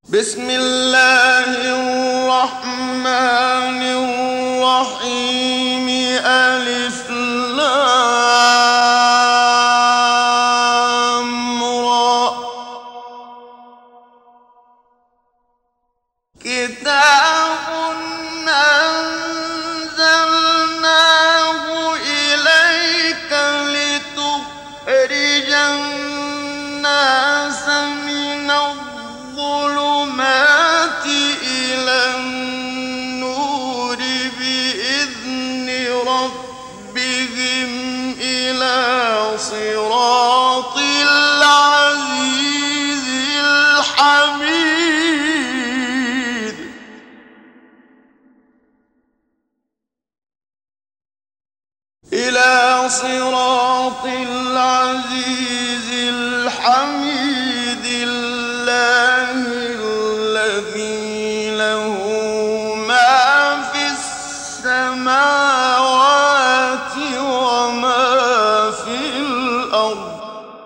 بسم الله الرحمن الرحيم ألف لام را كتاب أنزلناه إليك لتخرج الناس من الظلمات إلى النور بإذن ربهم إلى صراط العزيز الحميد إلى صراط العزيز الحميد الله الذي له ما في السماوات وما في الأرض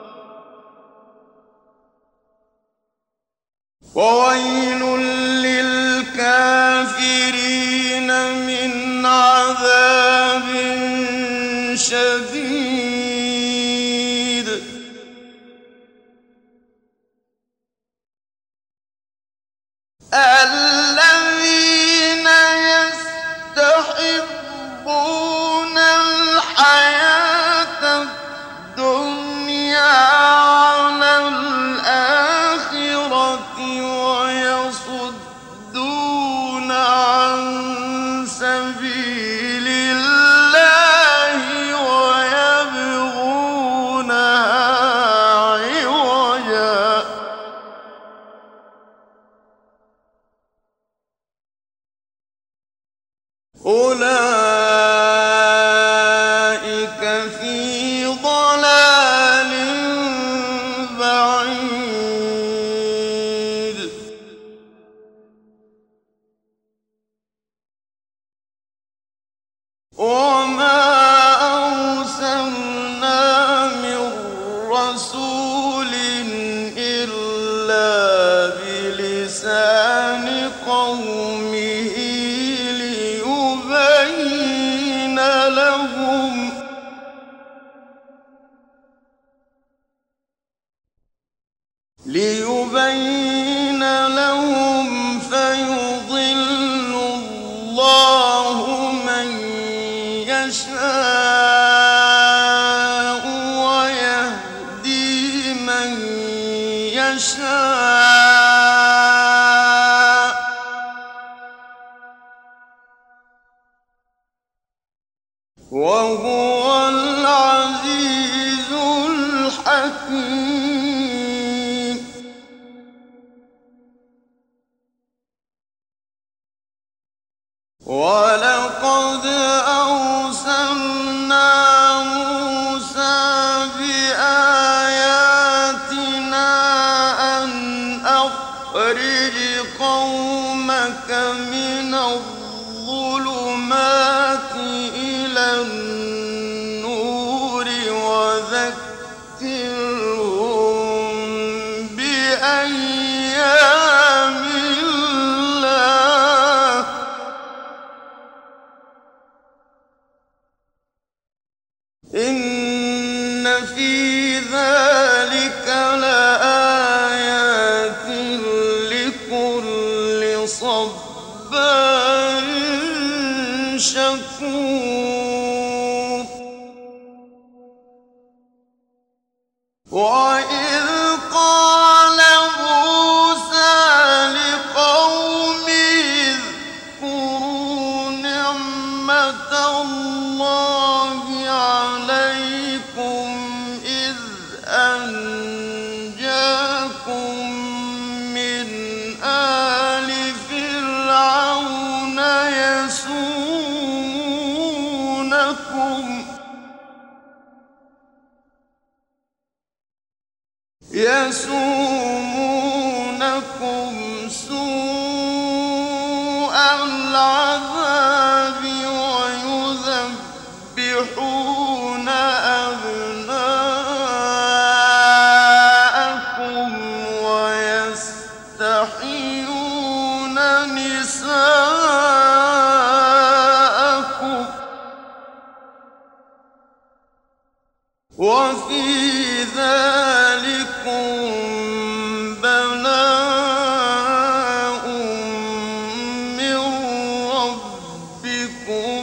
وويل للكافرين من عذاب شديد الذين يستحبون الحياة الدنيا على الآخرة ويصدون عن سبيل الله ويبغونها عوجا أولئك في ضلال بعيد وما أرسلنا من رسول إلا بلسان قومه ليبين لهم فيضل الله من يشاء ويهدي من يشاء وهو العزيز الحكيم ولقد أرسلنا موسى بآياتنا أن أخرج قومك من الظلمات إلى النور وذكرهم بأيام الله إن في ذلك لآيات لكل صبار شكور وإذ قال موسى لقومه اذكروا نعمة الله عليكم إذ أنجاكم من آل فرعون يسومونكم سوء العذاب ويذبحون أبناءكم ويستحيون تستحيون نساءكم وفي ذلكم بلاء من ربكم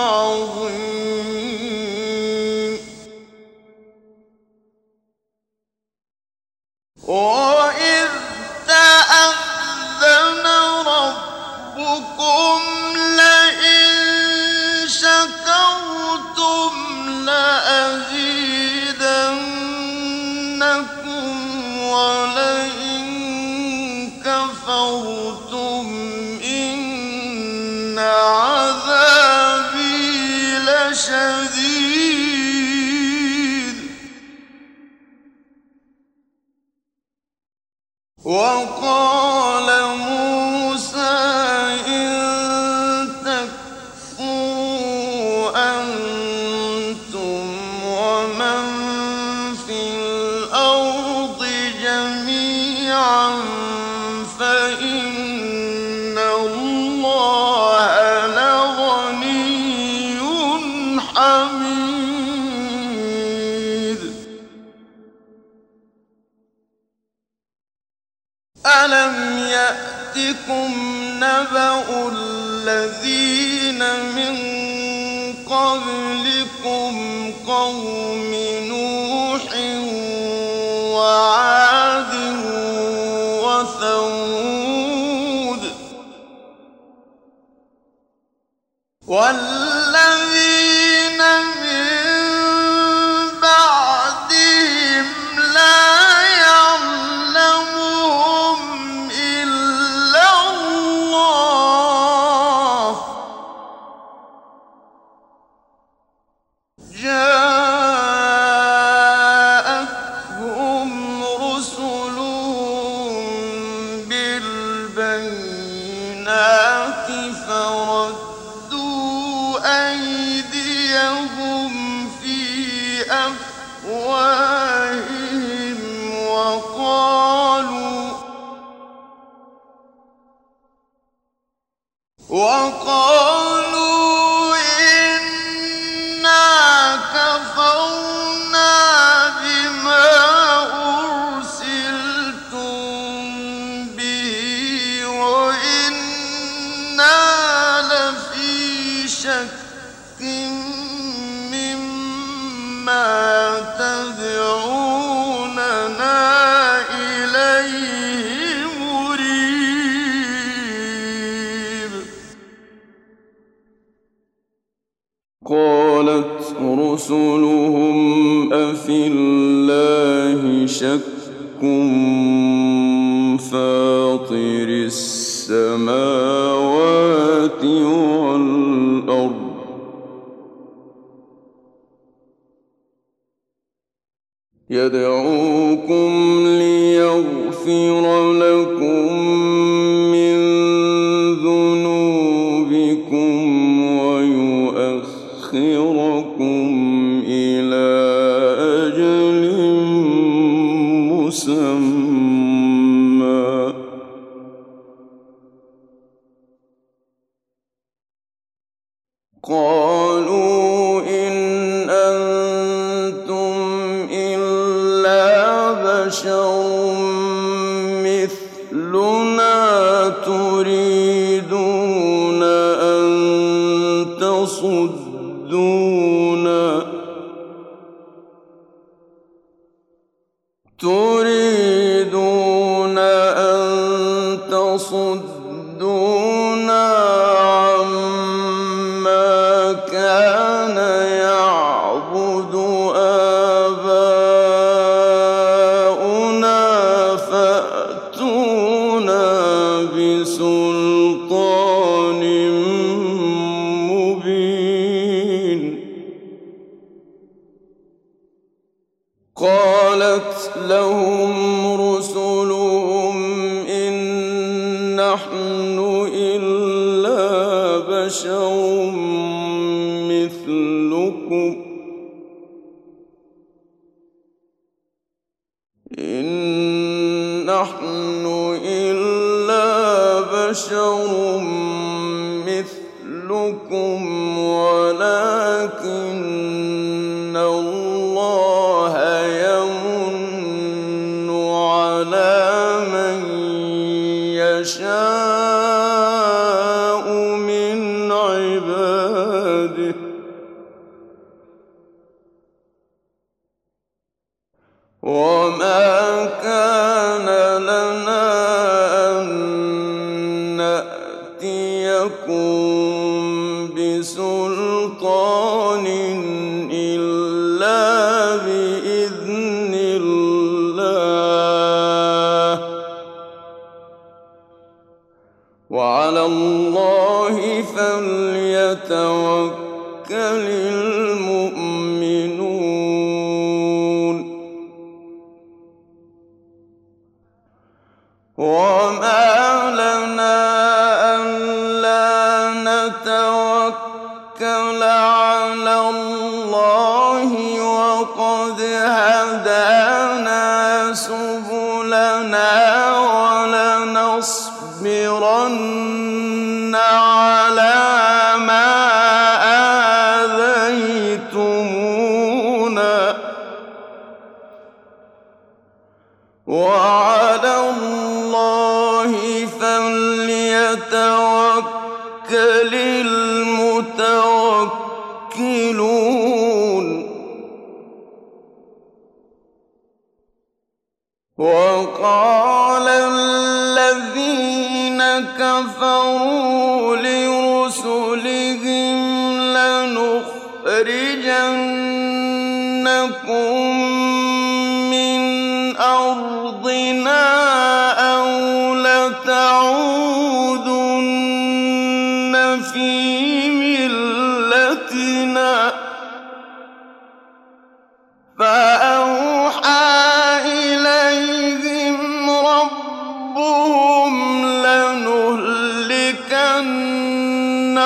عظيم وإذ تأذن ربكم لئن شكرتم لأزيدنكم ولئن كفرتم إن عذابي لشديد وقال موسى إن تكفروا أنتم ومن في الأرض جميعا فإن الله لغني حميد ألم يأتكم نبأ الذين من قبلكم قوم نوح وعاد وثمود والذين من بعدهم لا يعلمهم إلا الله جاءتهم رسلهم بالبينات فردوا أيديهم في أفواههم وقالوا إنا كفرنا بما أرسلتم به وإنا لفي شك مما تدعوننا إليه مريب قالت رسلهم أفي الله شك فاطر السماوات والأرض يدعوكم ليغفر لكم من ذنوبكم ويؤخركم إلى أجل مسمى قالوا إن أنتم إلا بشر مثلنا تريدون أن تصدونا عما كان يعبد آباؤنا فأتونا بسلطان مبين قالت لهم رسلهم إن نحن إلا بشر مثلكم إن نحن إلا بشر مثلكم ولكن الله يمن على من يشاء من عباده وما كان لنا أن نأتيكم بسلطان إلا بإذن الله وعلى الله فليتوكل المؤمنون وما لنا ألا نتوكل على الله وقد هدانا سبلنا ولنصبرن على ما آذيتمونا وعلى الله فليتوكل المتوكلون وقال الذين كفروا لرسلهم لنخرجنكم من أرضنا أو لتعودن في ملتنا فأوحى إليهم ربهم لنهلكن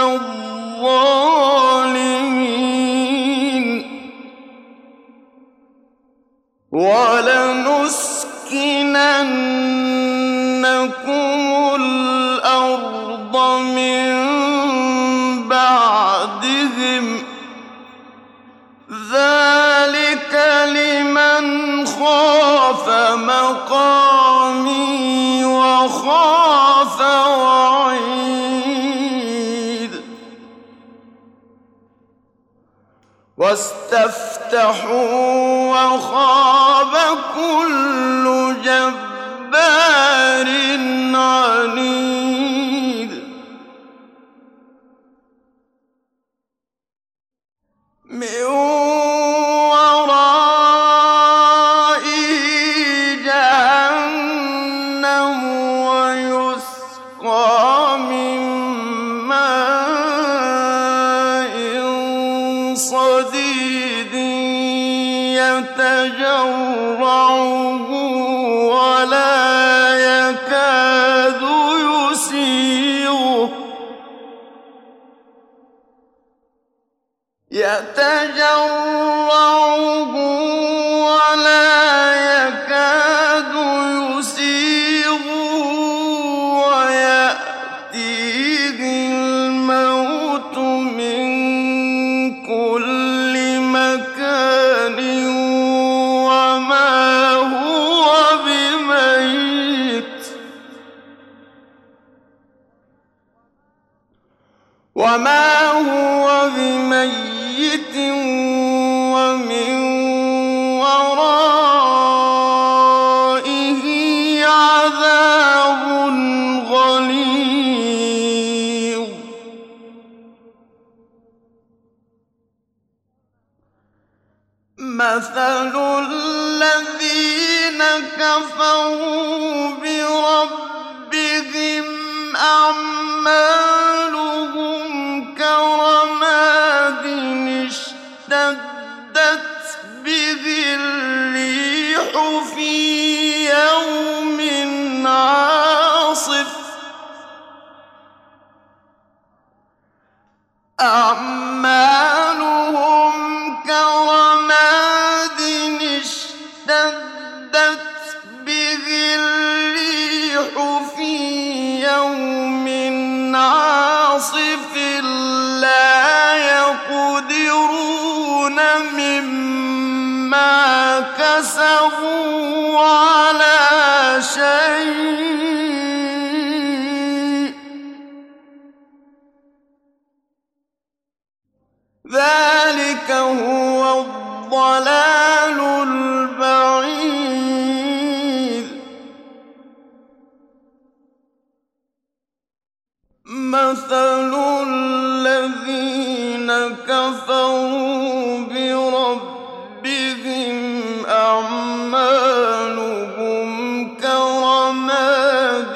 الظالمين ولنسكننكم الأرض من بعدهم ذلك لمن خاف مقامي وخاف وعيد واستفتحوا وخاب كل جبار عنيد من ورائه جهنم ويسقى من ماء صديد يتجرعه ولا يكاد يسيغه ولا يكاد يسيغه ويأتيه الموت من كل مكان وما هو بميت ومن ورائه عذاب غليظ مثل الذين كفروا بربهم أعمالهم كرماد اشتدت به الريح في يوم عاصف أعمالهم كرماد اشتدت به الريح في يوم كسبوا على شيء ذلك هو الضلال البعيد مثل الذين كفروا بربهم أعمالهم كرماد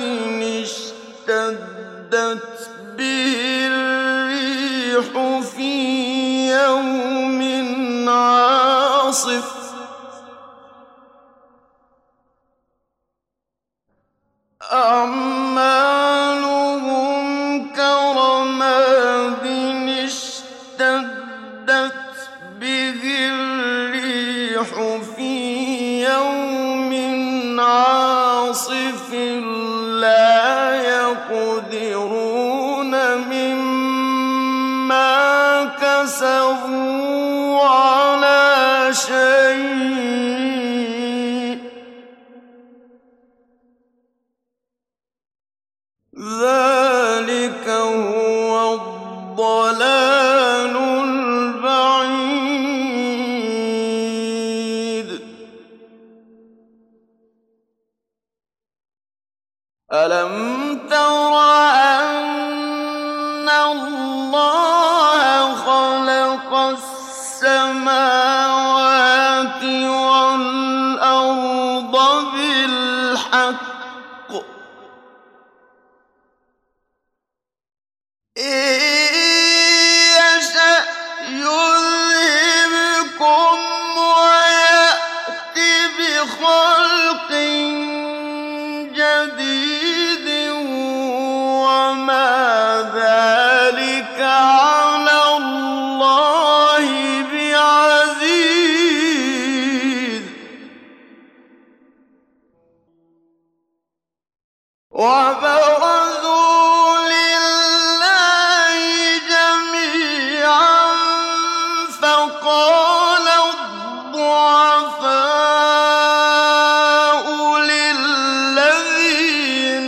اشتدت به الريح في يوم عاصف أعمالهم كرماد اشتدت به الريح في يوم عاصف لا يقدرون مما كسبوا على شيء ذلك هو الضلال البعيد ألم تر أن الله خلق السماوات والأرض بالحق إن يشأ يذهبكم ويأت بخلق جديد وما ذلك على الله بعزيز وبرزوا لله جميعا فقال الضعفاء للذين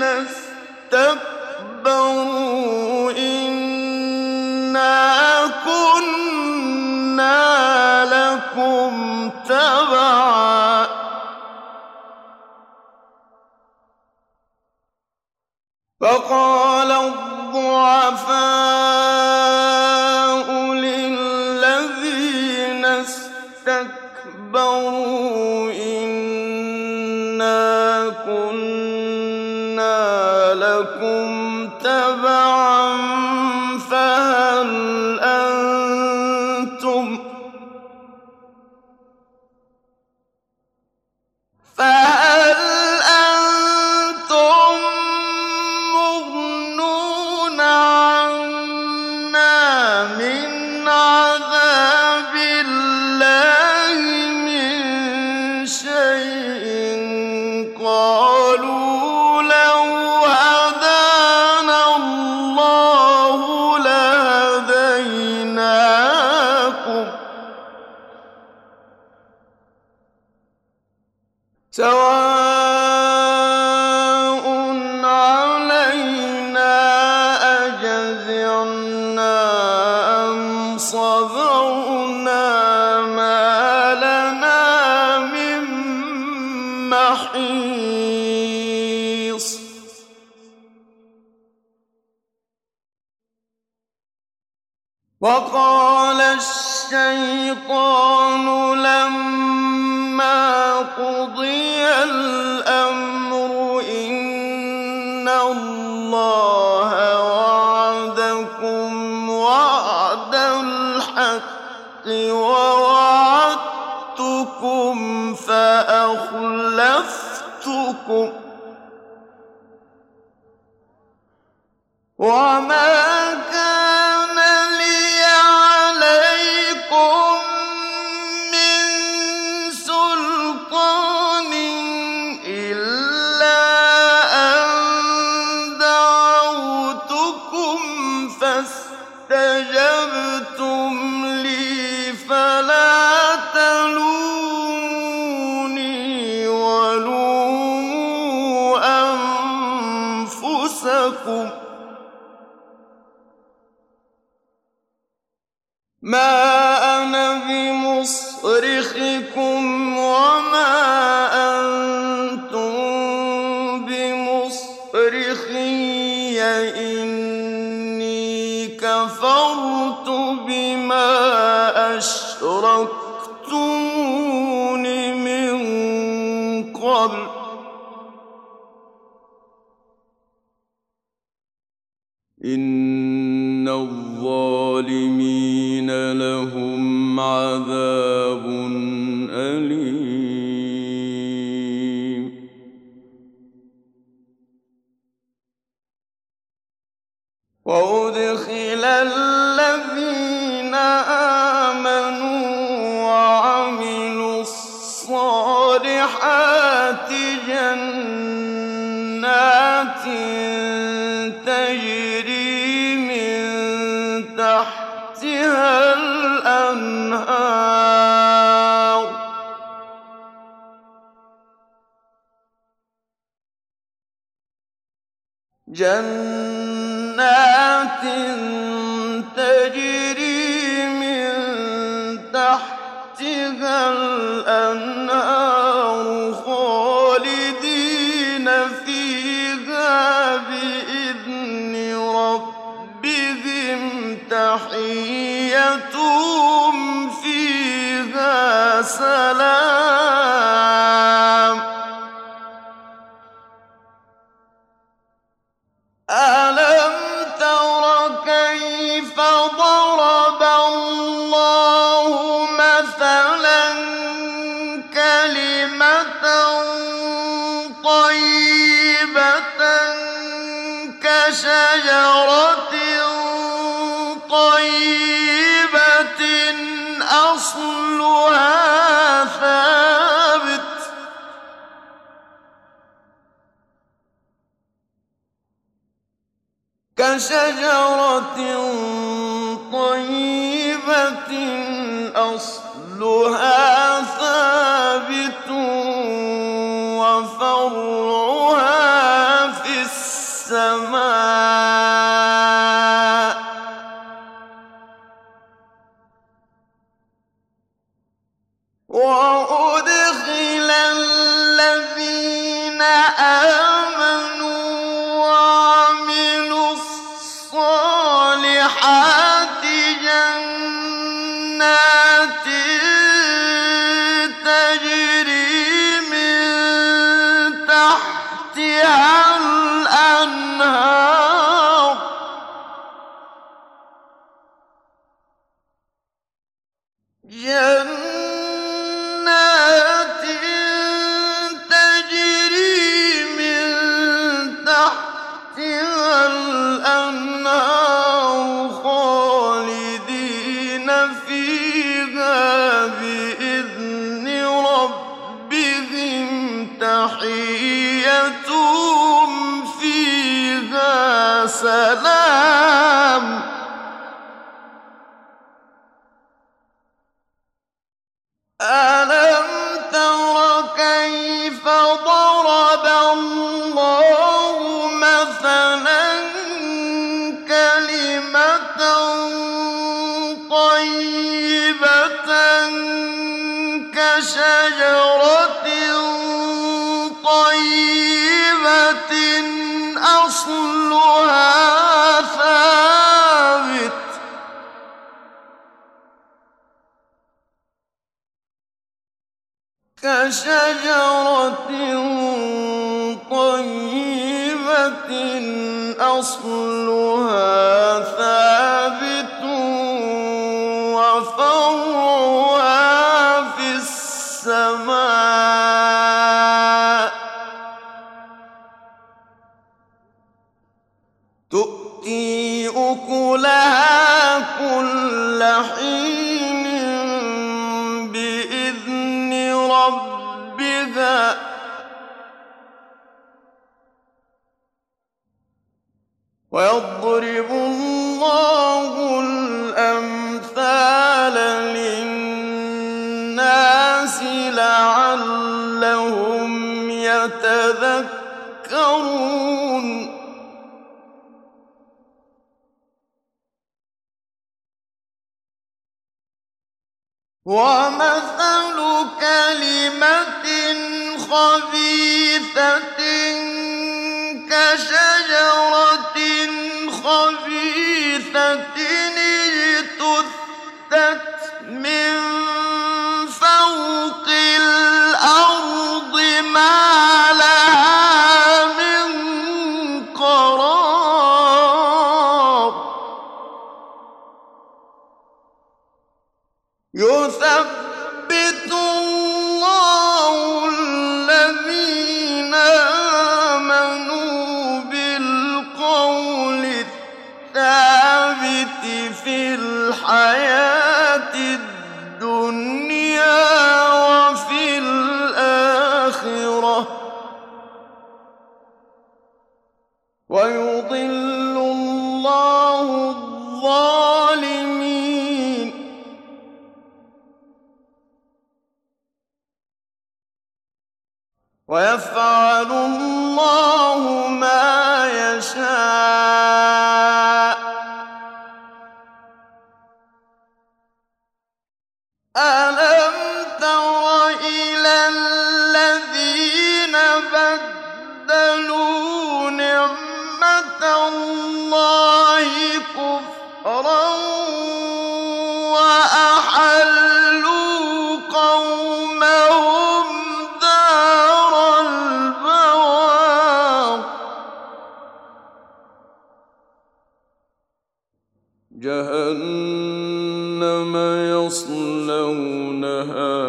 استكبروا إنا كنا لكم تبعا فقال الضعفاء للذين استكبروا إنا كنا لكم تبعا فهل أنتم مغنون عنا من عذاب الله من شيء قالوا لو هدانا الله لهديناكم سواء علينا أجزعنا أم صبرنا ما لنا من محيص وقال الشيطان لما قضي الأمر إن الله وعدكم وعد الحق ووعدتكم فأخلفتكم وما كان لي عليكم من سلطان إلا أن دعوتكم فاستجبتم لي فلا تلوموني أنفسكم ما أنا بمصرخكم وما أنتم بمصرخي إني كفرت بما أشركتمون من قبل إن الظالمين لهم عذاب أليم وأدخل الذين آمنوا وعملوا الصالحات جنات تجري من تحتها الأنهار جنات تجري من تحتها الأنهار خالدين فيها بإذن ربهم تحيتهم فيها سلام ألم تر كيف ضرب الله مثلا كلمة طيبة كشجرة طيبة أصلها ثابت كشجرة طيبة أصلها ثابت وفرعها في السماء وأدخل الذين آمنوا وعملوا الصالحات جنات تجري من تحتها الأنهار جنات تجري من تحتها الأنهار خالدين فيها بإذن ربهم تحيتهم فيها سلام ألم تر كيف ضرب الله مثلا كلمة طيبة كشجرة طيبة أصلها ثابت كشجرة طيبة أصلها ثابت وفرعها في السماء تؤتي أكلها كل حين بإذن ربها ويضرب الله الأمثال للناس لعلهم يتذكرون ومثل كلمة خبيثة كشجرة خبيثة اجتثت من فوق الأرض ما لها من قرار يثبت الله الذين آمنوا بالقول الثابت في الحياة الدنيا وفي الآخرة ويضل الله الظالمين ويفعل الله ما يشاء ألم تر إلى الذين بدلوا نعمة الله كفرا وأحلوا قومهم دار البوار جهنم يصلونها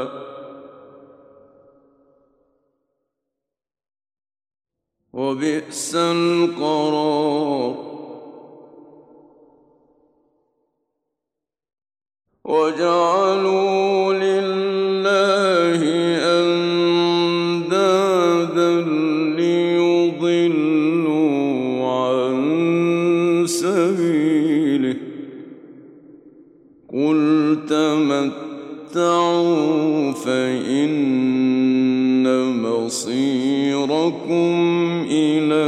وبئس القرار وجعلوا لله أندادا ليضلوا عن سبيله قل تمتعوا فإن مصيركم إلى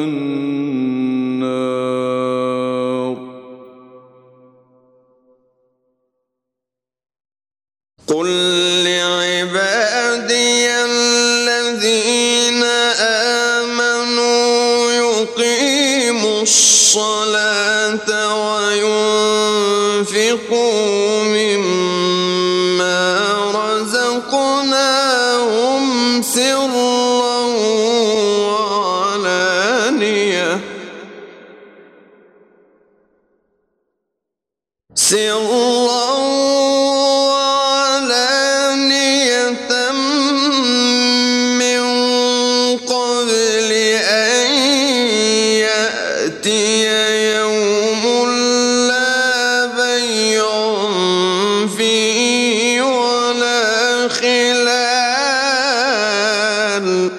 النار قل لعبادي الذين آمنوا يقيموا الصلاة وينفقوا مما رزقناهم سرا وعلانية من قبل أن يأتي يوم لا بيع فيه ولا خلال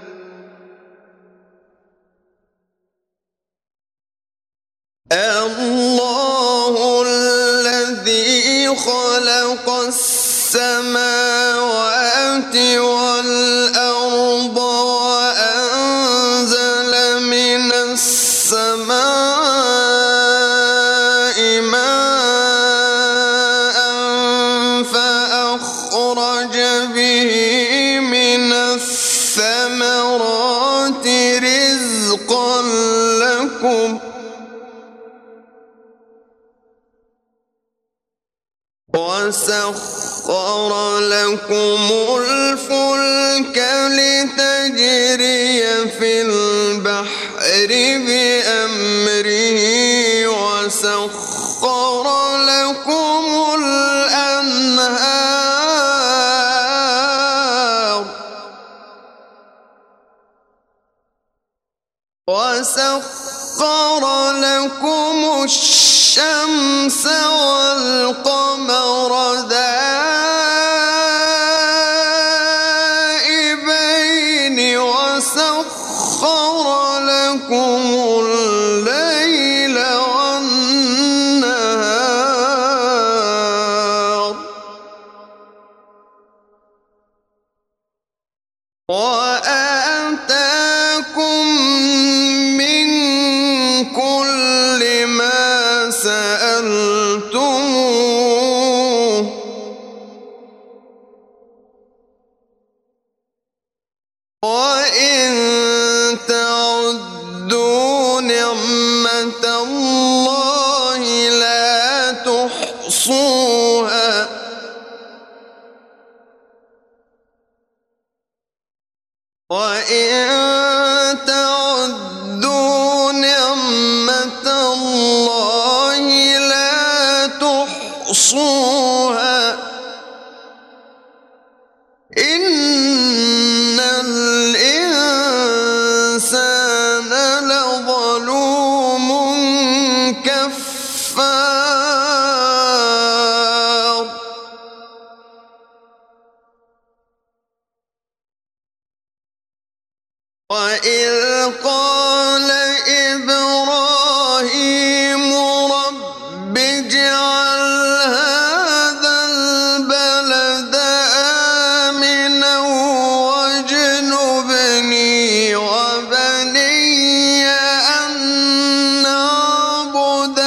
الله الذي خلق السماوات والأرض وأنزل من السماء ماء فأخرج به من الثمرات رزقا لكم وسخر لكم الفلك لتجري في البحر بأمره وسخر لكم الأنهار وسخر لكم الشمس والقمر دائبين وسخر لكم الليل والنهار وآتاكم من كل ما سألتموه نعمة الله لا تحصوها وإن تعدوا نعمة الله لا تحصوها إن الإنسان لظلوم كفار وإذ قال إبراهيم رب اجعل هذا البلد آمنا واجنبني وبني أن نعبد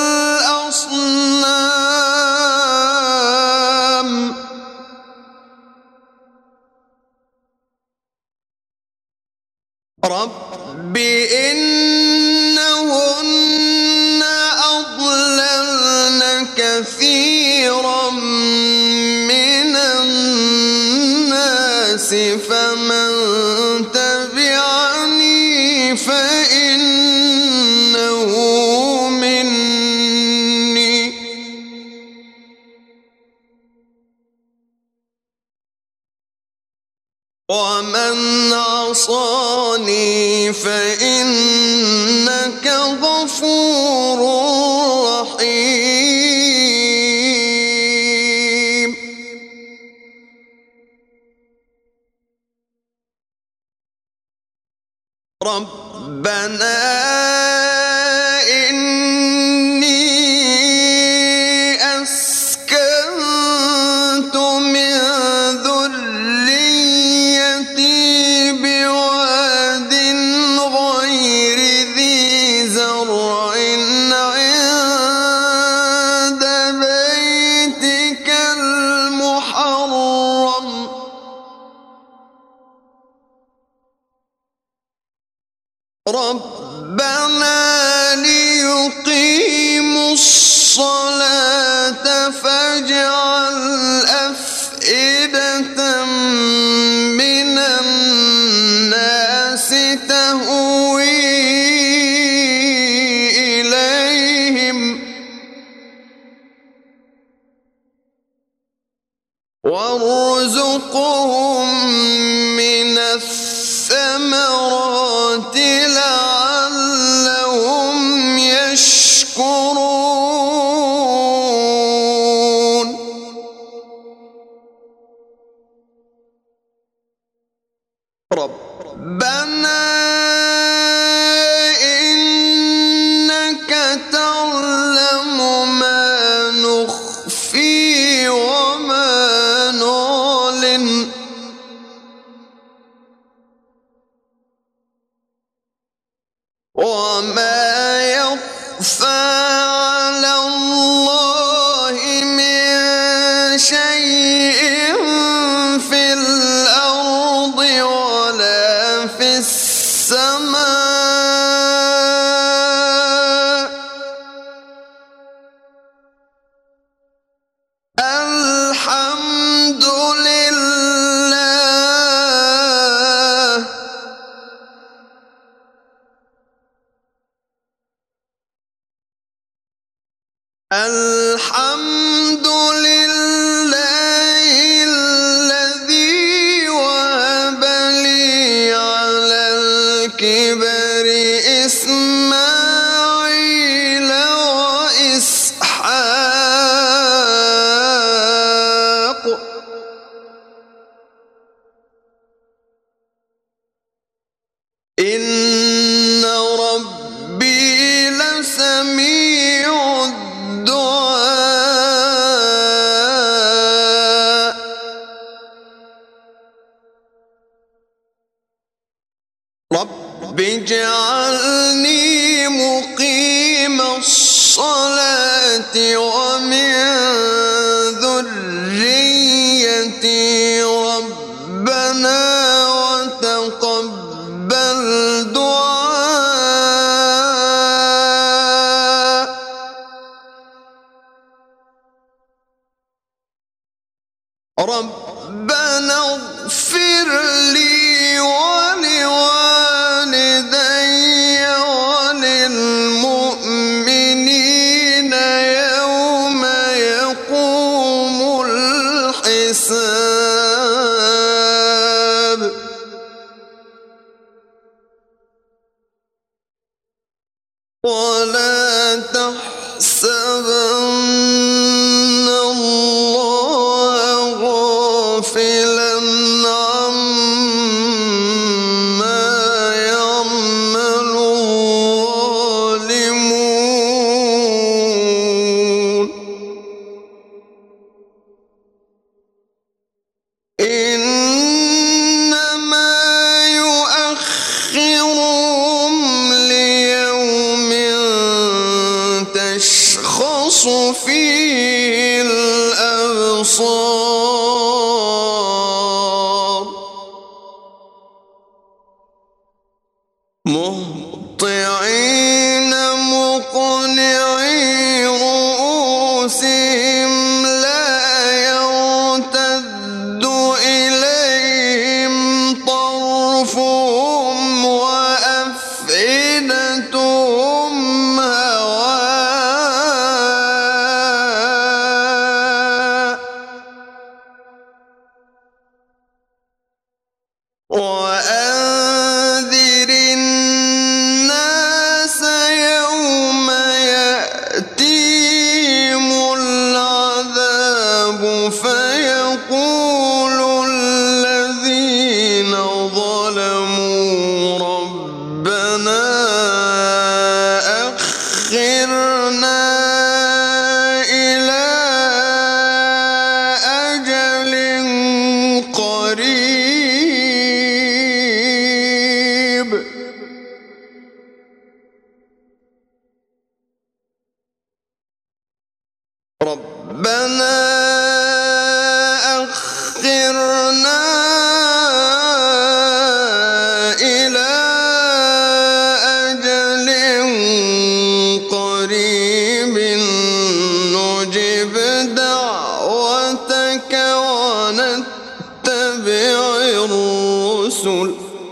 الأصنام رب إنهن أضللن كثيرا من الناس فمن تبعني فإنه مني ومن عصاني فإنك غفور رحيم ربنا إني أسكنت من ذريتي بواد غير ذي زرع عند بيتك المحرم ربنا ليقيموا الصلاة فاجعل أفئدة من الناس تهوي إليهم وارزقهم من الثمرات لعلهم يشكرون ربنا إنك تعلم ما نخفي وما نعلن وما يخفى على الله من شيء في الأرض ولا في السماء الحمد لله الحمد لله الذي وهب لي على الكبر إسماعيل وإسحاق إن ربي لسميع الدعاء رب اجعلني مقيم الصلاة ومن ذريتي ربنا وتقبل دعاء ربنا اغفر لي ولوالدي وللمؤمنين يوم يقوم الحساب ولا تحسبن الله غافلا عما يعمل الظالمون إنما يؤخرهم ليوم تشخص فيه الأبصار مهطعين مقنعي رؤوسهم لا يرتد إليهم طرفهم وأفئدتهم هواء وأنذر الناس يوم يأتيهم العذاب فيقول الذين ظلموا ربنا أخرنا إلى أجل قريب ربنا أخرنا إلى أجل قريب نجب دعوتك ونتبع الرسل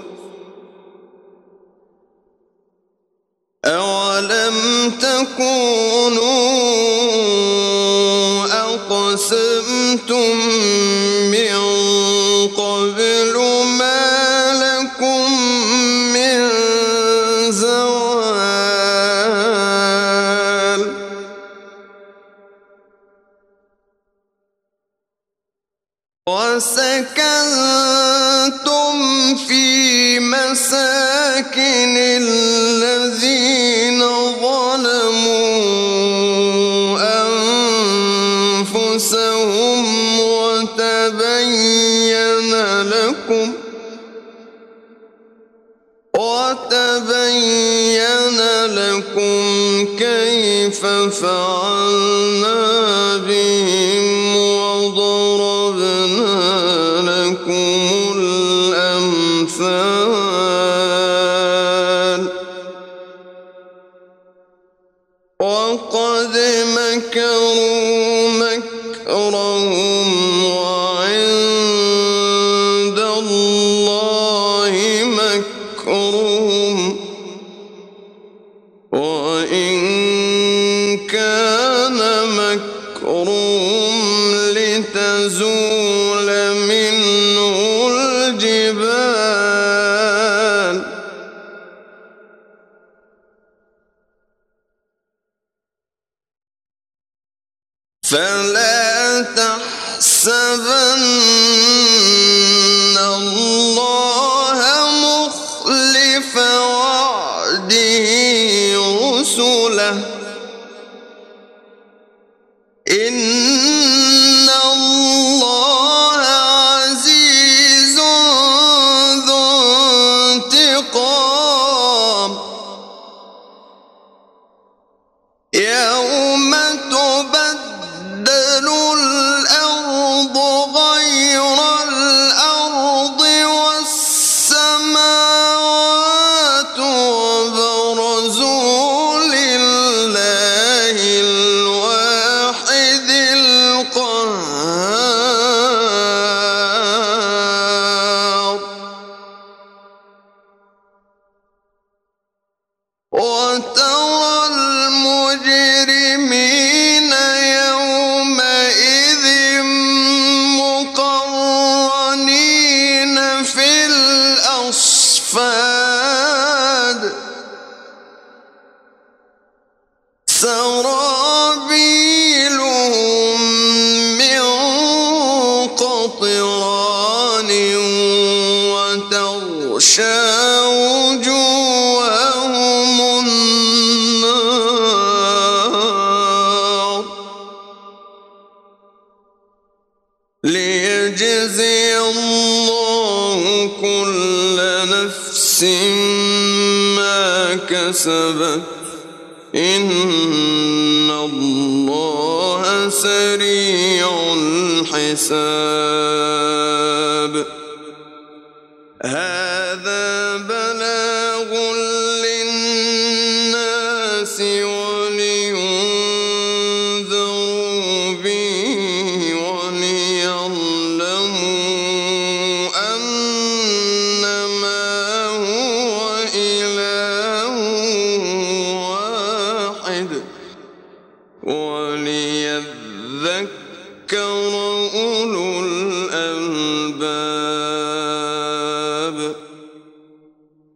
أولم تكونوا أقسمتم من قبل ما لكم من زوال وسكنتم في مساكن الذين ظلموا أنفسهم وتبين لكم كيف فعلنا بهم وضربنا لكم الأمثال وقد مكروا مكرهم وعند الله مكرهم وإن كان مكرهم لتزول منه الجبال فلا تحسبن الله مخلف وعده رسله إن الله عزيز ذو انتقام يوم تبدل الأرض غير الأرض والسماوات وبرزوا لله سرابيلهم من قطران وتغشى وجوههم النار ليجزي الله كل نفس ما كسبت إن الله سريع الحساب هذا بلاغ للناس ولينذروا به وليعلموا أنما هو إله واحد وليذكر أولو